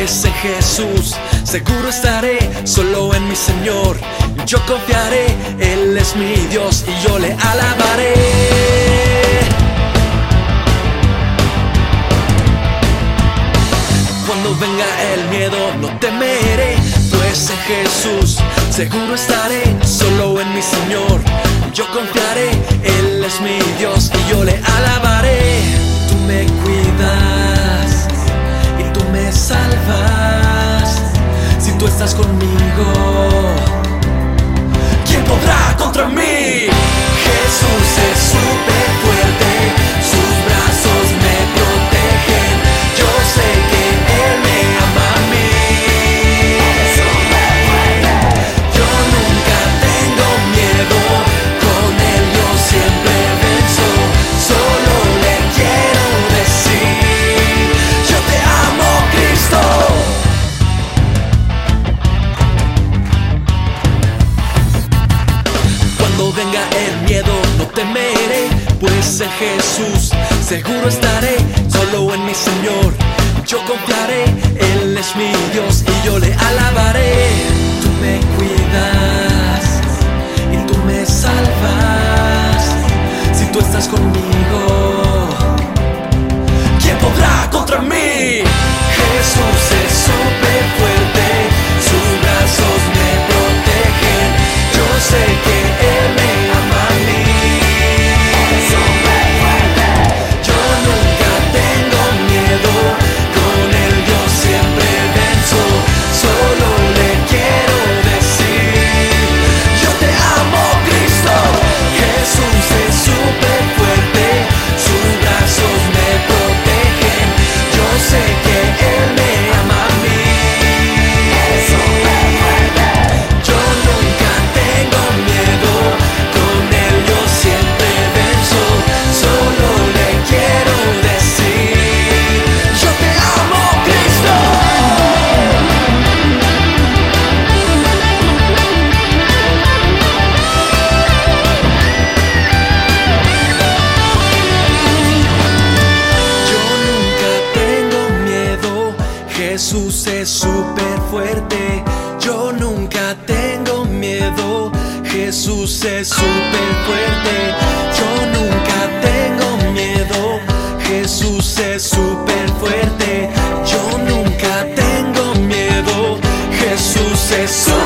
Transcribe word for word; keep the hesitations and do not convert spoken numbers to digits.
Pues en Jesús seguro estaré, solo en mi Señor yo confiaré. Él es mi Dios y yo le alabaré. Cuando venga el miedo no temeré, pues en Jesús seguro estaré, solo en mi Señor yo confiaré. Él es mi Dios y yo le alabaré. Tú me cuidas y tú me salvas. Si tú estás conmigo, ¿quién podrá contra mí? Jesús es súper fuerte, sus brazos me protegen. Yo sé que Él me ama a mí. Yo nunca tengo miedo, con Él yo siempre venzo. Solo le quiero decir, yo te amo, Cristo. Cuando venga el miedo no temeré, pues en Jesús seguro estaré, solo en mi Señor yo confiaré. Él es mi Dios y yo le alabaré. Tú me cuidas y tú me salvas. Si tú estás conmigo, ¿quién podrá contra mí? Jesús es súper fuerte, sus brazos me protegen. Yo sé que Él me ama a mí. Yo nunca tengo miedo, con Él yo siempre venzo. Solo le quiero decir, yo te amo, Cristo. Jesús es súper fuerte, sus brazos me protegen. Yo sé que Él me ama a mí. Yo nunca tengo miedo, con Él yo siempre venzo. Solo le quiero decir, yo te amo, Cristo. Yo nunca tengo miedo, Jesús es súper fuerte. Yo nunca tengo miedo, Jesús es súper fuerte. Yo nunca tengo miedo, Jesús es súper fuerte. Yo nunca tengo miedo, Jesús es súper fuerte.